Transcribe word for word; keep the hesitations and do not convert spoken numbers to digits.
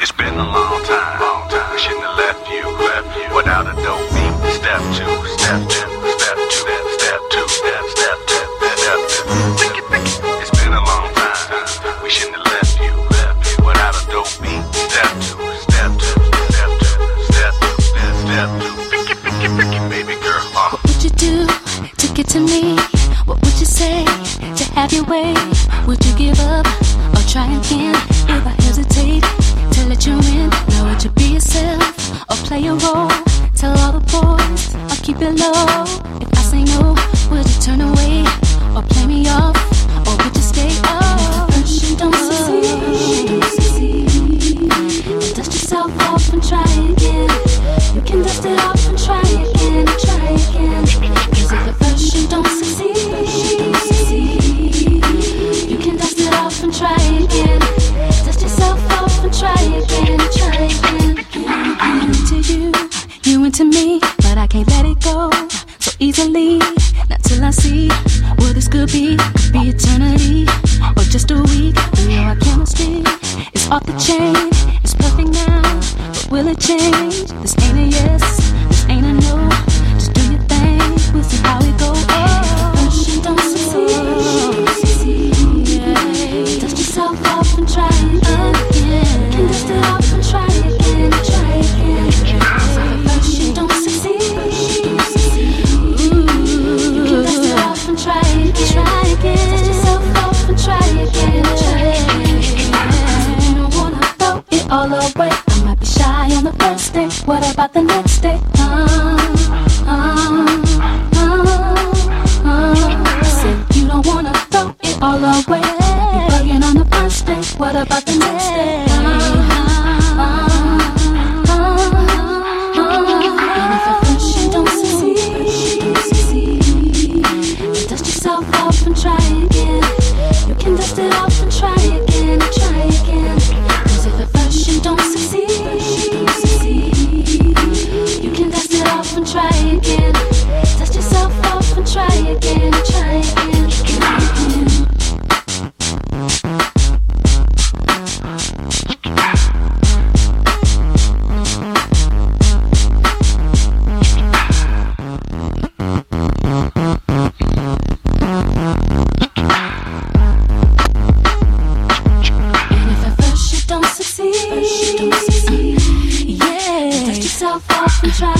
It's been a long time, long time. We shouldn't have left you, left you without a dope beat. Step two, step two, step two, step two, step, step, step, step, step. Think it, think it. It's been a long time. We shouldn't have left you, left you without a dope beat. Step two, step two, step two, step two, step, step two. Think it, think it, think it, baby girl. Uh. What would you do to get to me? What would you say to have your way? Would you give up or try again? If I hesitate to let you in, now would you be yourself or play a role? Tell all the boys or keep it low. If I say no, would you turn away or play me off? Or would you stay up? First you don't succeed, dust yourself off and try again. You can dust it off and try again, try again. Cause if at first you don't succeed, you can dust it off and try again. Dust yourself off and try again, try again. I'm into you, you into me, but I can't let it go so easily. Not till I see what this could be. Could be eternity or just a week. You know our chemistry is off the chain. It's perfect now, but will it change? This ain't a yes, this ain't a no. Just do your thing, we'll see how it goes. Oh, first you don't succeed, yeah. Dust yourself off and try again. You can dust it off and try again, try again. First you don't succeed, you can dust it off and try again, try again. Dust yourself off and try again, try again. You don't wanna throw it all away. I might be shy on the first day. What about the next day? Uh, uh, uh, uh. I said you don't wanna throw it all away. You're bugging on the first day. What about the next day? Uh, uh, uh, uh. And if at first you don't succeed, you dust yourself off and try again. You can dust it off and try again, try again. Cause if at first you don't succeed, you can dust it off and try again. Dust yourself off and try again, try again, try again. And if at first you don't succeed, yeah, dust yourself off and try